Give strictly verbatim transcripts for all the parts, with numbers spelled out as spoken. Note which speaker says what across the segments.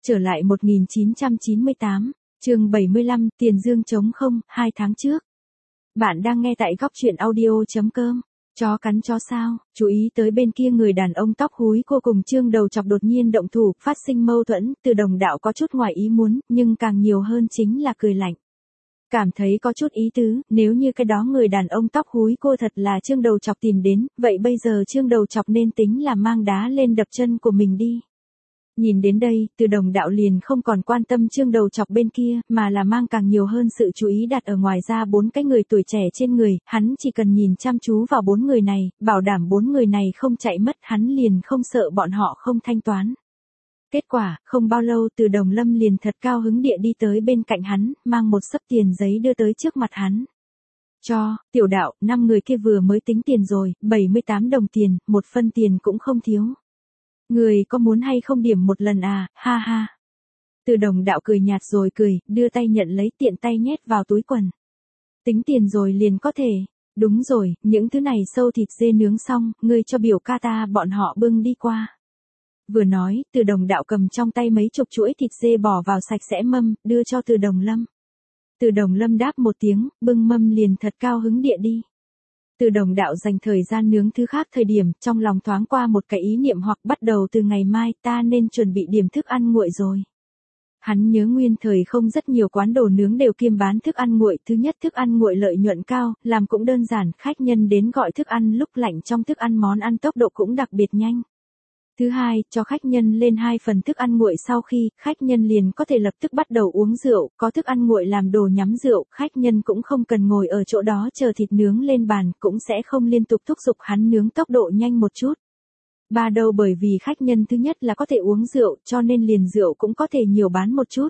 Speaker 1: Trở lại một nghìn chín trăm chín mươi tám, chương bảy mươi lăm, tiền dương trống không, hai tháng trước. Bạn đang nghe tại góc truyện audio.com. Chó cắn chó sao, chú ý tới bên kia người đàn ông tóc húi cô cùng Trương Đầu Chọc đột nhiên động thủ, phát sinh mâu thuẫn, Từ Đồng Đạo có chút ngoài ý muốn, nhưng càng nhiều hơn chính là cười lạnh. Cảm thấy có chút ý tứ, nếu như cái đó người đàn ông tóc húi cô thật là Trương Đầu Chọc tìm đến, vậy bây giờ Trương Đầu Chọc nên tính là mang đá lên đập chân của mình đi. Nhìn đến đây, Từ Đồng Đạo liền không còn quan tâm Trương Đầu Chọc bên kia, mà là mang càng nhiều hơn sự chú ý đặt ở ngoài ra bốn cái người tuổi trẻ trên người, hắn chỉ cần nhìn chăm chú vào bốn người này, bảo đảm bốn người này không chạy mất, hắn liền không sợ bọn họ không thanh toán. Kết quả, không bao lâu Từ Đồng Lâm liền thật cao hứng địa đi tới bên cạnh hắn, mang một xấp tiền giấy đưa tới trước mặt hắn. Cho, Tiểu Đạo, năm người kia vừa mới tính tiền rồi, bảy mươi tám đồng tiền, một phân tiền cũng không thiếu. Người có muốn hay không điểm một lần à, ha ha. Từ Đồng Đạo cười nhạt rồi cười, đưa tay nhận lấy tiện tay nhét vào túi quần. Tính tiền rồi liền có thể. Đúng rồi, những thứ này sâu thịt dê nướng xong, ngươi cho biểu ca ta bọn họ bưng đi qua. Vừa nói, Từ Đồng Đạo cầm trong tay mấy chục chuỗi thịt dê bỏ vào sạch sẽ mâm, đưa cho Từ Đồng Lâm. Từ Đồng Lâm đáp một tiếng, bưng mâm liền thật cao hứng địa đi. Từ Đồng Đạo dành thời gian nướng thứ khác thời điểm, trong lòng thoáng qua một cái ý niệm hoặc bắt đầu từ ngày mai ta nên chuẩn bị điểm thức ăn nguội rồi. Hắn nhớ nguyên thời không rất nhiều quán đồ nướng đều kiêm bán thức ăn nguội, thứ nhất thức ăn nguội lợi nhuận cao, làm cũng đơn giản, khách nhân đến gọi thức ăn lúc lạnh trong thức ăn món ăn tốc độ cũng đặc biệt nhanh. Thứ hai, cho khách nhân lên hai phần thức ăn nguội sau khi, khách nhân liền có thể lập tức bắt đầu uống rượu, có thức ăn nguội làm đồ nhắm rượu, khách nhân cũng không cần ngồi ở chỗ đó chờ thịt nướng lên bàn, cũng sẽ không liên tục thúc giục hắn nướng tốc độ nhanh một chút. Ba đâu bởi vì khách nhân thứ nhất là có thể uống rượu, cho nên liền rượu cũng có thể nhiều bán một chút.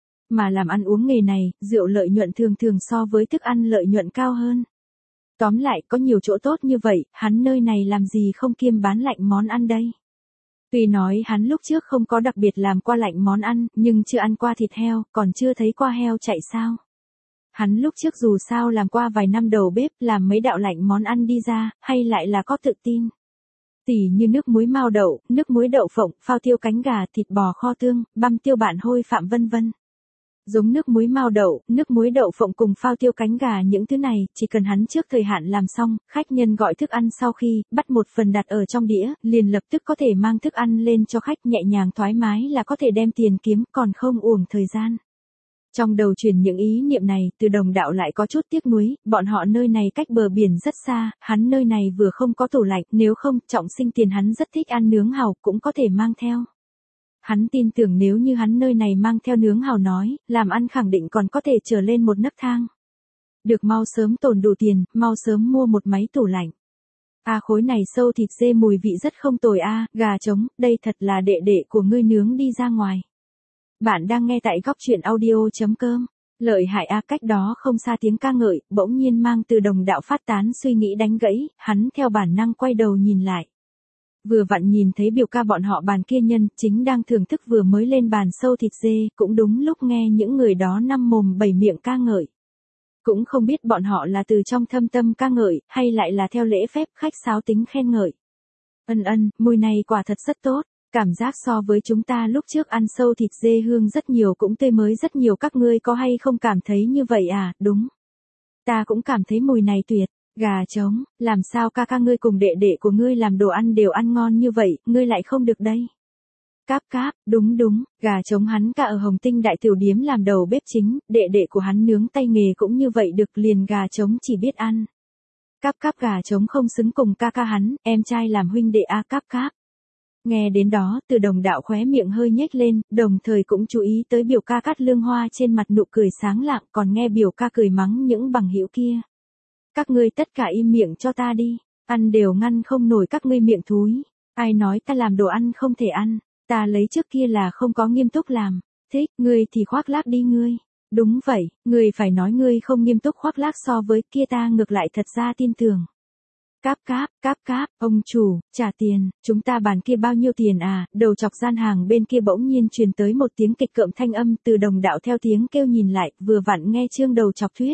Speaker 1: Mà làm ăn uống nghề này, rượu lợi nhuận thường thường so với thức ăn lợi nhuận cao hơn. Tóm lại, có nhiều chỗ tốt như vậy, hắn nơi này làm gì không kiêm bán lạnh món ăn đây. Tuy nói hắn lúc trước không có đặc biệt làm qua lạnh món ăn, nhưng chưa ăn qua thịt heo, còn chưa thấy qua heo chạy sao. Hắn lúc trước dù sao làm qua vài năm đầu bếp, làm mấy đạo lạnh món ăn đi ra, hay lại là có tự tin. Tỉ như nước muối mao đậu, nước muối đậu phộng, phao tiêu cánh gà, thịt bò kho tương, băm tiêu bạn hôi phạm vân vân. Giống nước muối mao đậu, nước muối đậu phộng cùng phao tiêu cánh gà những thứ này, chỉ cần hắn trước thời hạn làm xong, khách nhân gọi thức ăn sau khi, bắt một phần đặt ở trong đĩa, liền lập tức có thể mang thức ăn lên cho khách nhẹ nhàng thoải mái là có thể đem tiền kiếm, còn không uổng thời gian. Trong đầu truyền những ý niệm này, Từ Đồng Đạo lại có chút tiếc nuối, bọn họ nơi này cách bờ biển rất xa, hắn nơi này vừa không có tủ lạnh, nếu không, trọng sinh tiền hắn rất thích ăn nướng hàu, cũng có thể mang theo. Hắn tin tưởng nếu như hắn nơi này mang theo nướng hàu nói, làm ăn khẳng định còn có thể trở lên một nấc thang. Được mau sớm tồn đủ tiền, mau sớm mua một máy tủ lạnh. A à, khối này sâu thịt dê mùi vị rất không tồi a, à, gà trống, đây thật là đệ đệ của ngươi nướng đi ra ngoài. Bạn đang nghe tại góc truyện audio.com. Lợi hại a, à, cách đó không xa tiếng ca ngợi, bỗng nhiên mang Từ Đồng Đạo phát tán suy nghĩ đánh gãy, hắn theo bản năng quay đầu nhìn lại. Vừa vặn nhìn thấy biểu ca bọn họ bàn kia nhân, chính đang thưởng thức vừa mới lên bàn sâu thịt dê, cũng đúng lúc nghe những người đó năm mồm bảy miệng ca ngợi. Cũng không biết bọn họ là từ trong thâm tâm ca ngợi, hay lại là theo lễ phép khách sáo tính khen ngợi. Ân ân, mùi này quả thật rất tốt, cảm giác so với chúng ta lúc trước ăn sâu thịt dê hương rất nhiều cũng tươi mới rất nhiều, các ngươi có hay không cảm thấy như vậy à, đúng. Ta cũng cảm thấy mùi này tuyệt. Gà trống, làm sao ca ca ngươi cùng đệ đệ của ngươi làm đồ ăn đều ăn ngon như vậy, ngươi lại không được đây. Cáp cáp, đúng đúng, gà trống hắn ca ở Hồng Tinh Đại Tiểu Điếm làm đầu bếp chính, đệ đệ của hắn nướng tay nghề cũng như vậy được, liền gà trống chỉ biết ăn. Cáp cáp, gà trống không xứng cùng ca ca hắn, em trai làm huynh đệ a, cáp cáp. Nghe đến đó, Từ Đồng Đạo khóe miệng hơi nhếch lên, đồng thời cũng chú ý tới biểu ca Cát Lương Hoa trên mặt nụ cười sáng lạng, còn nghe biểu ca cười mắng những bằng hữu kia. Các ngươi tất cả im miệng cho ta đi, ăn đều ngăn không nổi các ngươi miệng thúi. Ai nói ta làm đồ ăn không thể ăn, ta lấy trước kia là không có nghiêm túc làm. Thích, ngươi thì khoác lác đi ngươi. Đúng vậy, ngươi phải nói ngươi không nghiêm túc khoác lác so với kia ta ngược lại thật ra tin tưởng. Cáp cáp, cáp cáp, ông chủ, trả tiền, chúng ta bàn kia bao nhiêu tiền à, đầu chọc gian hàng bên kia bỗng nhiên truyền tới một tiếng kịch cợm thanh âm. Từ Đồng Đạo theo tiếng kêu nhìn lại, vừa vặn nghe Trương Đầu Chọc thuyết.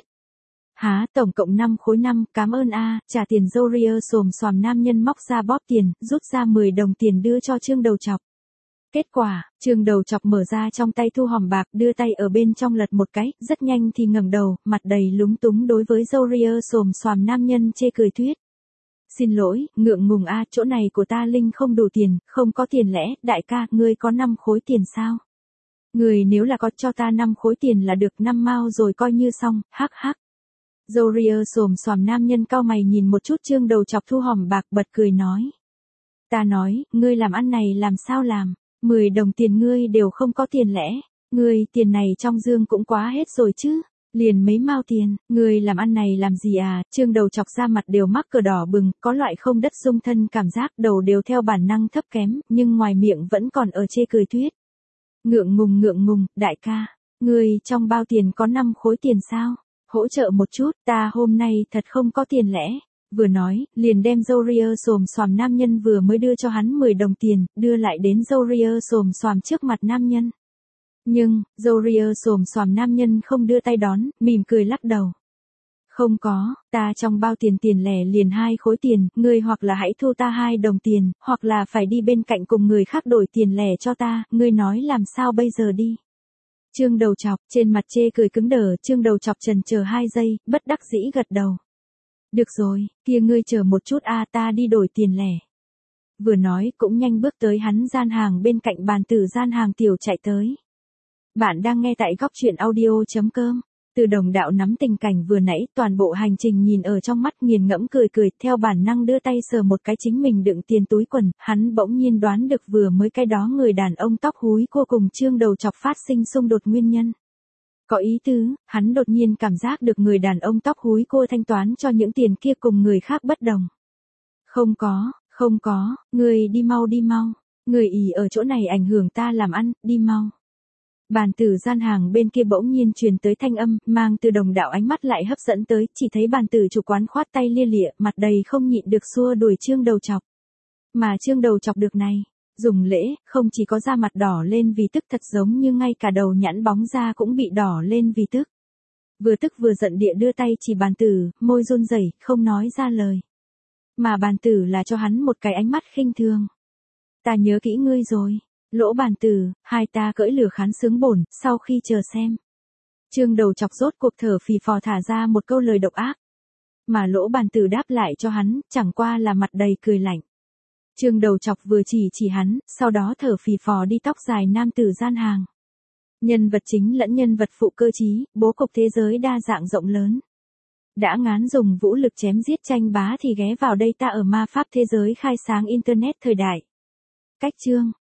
Speaker 1: Há, tổng cộng năm khối năm, cám ơn a, trả tiền Zoria xồm xoàm nam nhân móc ra bóp tiền, rút ra mười đồng tiền đưa cho Trương Đầu Chọc. Kết quả, Trương Đầu Chọc mở ra trong tay thu hòm bạc, đưa tay ở bên trong lật một cái, rất nhanh thì ngẩng đầu, mặt đầy lúng túng đối với râu ria xồm xoàm nam nhân chê cười thuyết. Xin lỗi, ngượng ngùng a, chỗ này của ta linh không đủ tiền, không có tiền lẽ, đại ca, ngươi có năm khối tiền sao? Người nếu là có cho ta năm khối tiền là được, năm mao rồi coi như xong, hắc hắc. Râu ria xồm xoàm nam nhân cau mày nhìn một chút Trương Đầu Chọc thu hòm bạc, bật cười nói. Ta nói, ngươi làm ăn này làm sao làm, mười đồng tiền ngươi đều không có tiền lẽ, ngươi tiền này trong dương cũng quá hết rồi chứ, liền mấy mao tiền, ngươi làm ăn này làm gì à, Trương Đầu Chọc ra mặt đều mắc cờ đỏ bừng, có loại không đất dung thân cảm giác, đầu đều theo bản năng thấp kém, nhưng ngoài miệng vẫn còn ở chê cười thuyết. Ngượng ngùng ngượng ngùng, đại ca, ngươi trong bao tiền có năm khối tiền sao? Hỗ trợ một chút, ta hôm nay thật không có tiền lẽ. Vừa nói, liền đem râu ria xồm xoàm nam nhân vừa mới đưa cho hắn mười đồng tiền, đưa lại đến râu ria xồm xoàm trước mặt nam nhân. Nhưng, râu ria xồm xoàm nam nhân không đưa tay đón, mỉm cười lắc đầu. Không có, ta trong bao tiền tiền lẻ liền hai khối tiền, ngươi hoặc là hãy thu ta hai đồng tiền, hoặc là phải đi bên cạnh cùng người khác đổi tiền lẻ cho ta, ngươi nói làm sao bây giờ đi. Trương Đầu Chọc, trên mặt chê cười cứng đờ, Trương Đầu Chọc chần chờ hai giây, bất đắc dĩ gật đầu. Được rồi, kia ngươi chờ một chút a, ta đi đổi tiền lẻ. Vừa nói cũng nhanh bước tới hắn gian hàng bên cạnh bàn tử gian hàng tiểu chạy tới. Bạn đang nghe tại góc truyện audio chấm com. Từ Đồng Đạo nắm tình cảnh vừa nãy, toàn bộ hành trình nhìn ở trong mắt, nghiền ngẫm cười cười, theo bản năng đưa tay sờ một cái chính mình đựng tiền túi quần, hắn bỗng nhiên đoán được vừa mới cái đó người đàn ông tóc húi cô cùng Trương Đầu Chọc phát sinh xung đột nguyên nhân. Có ý tứ, hắn đột nhiên cảm giác được người đàn ông tóc húi cô thanh toán cho những tiền kia cùng người khác bất đồng. Không có, không có, người đi mau đi mau, người ỉ ở chỗ này ảnh hưởng ta làm ăn, đi mau. Bàn tử gian hàng bên kia bỗng nhiên truyền tới thanh âm, mang Từ Đồng Đạo ánh mắt lại hấp dẫn tới, chỉ thấy bàn tử chủ quán khoát tay lia lịa, mặt đầy không nhịn được xua đuổi Trương Đầu Chọc. Mà Trương Đầu Chọc được này, dùng lễ, không chỉ có da mặt đỏ lên vì tức, thật giống như ngay cả đầu nhẵn bóng da cũng bị đỏ lên vì tức. Vừa tức vừa giận địa đưa tay chỉ bàn tử, môi run rẩy, không nói ra lời. Mà bàn tử là cho hắn một cái ánh mắt khinh thường. Ta nhớ kỹ ngươi rồi. Lỗ bàn tử, hai ta cưỡi lửa khán sướng bổn, sau khi chờ xem. Trương Đầu Chọc rốt cuộc thở phì phò thả ra một câu lời độc ác. Mà lỗ bàn tử đáp lại cho hắn, chẳng qua là mặt đầy cười lạnh. Trương Đầu Chọc vừa chỉ chỉ hắn, sau đó thở phì phò đi tóc dài nam tử gian hàng. Nhân vật chính lẫn nhân vật phụ cơ trí, bố cục thế giới đa dạng rộng lớn. Đã ngán dùng vũ lực chém giết tranh bá thì ghé vào đây ta ở ma pháp thế giới khai sáng internet thời đại. Cách chương.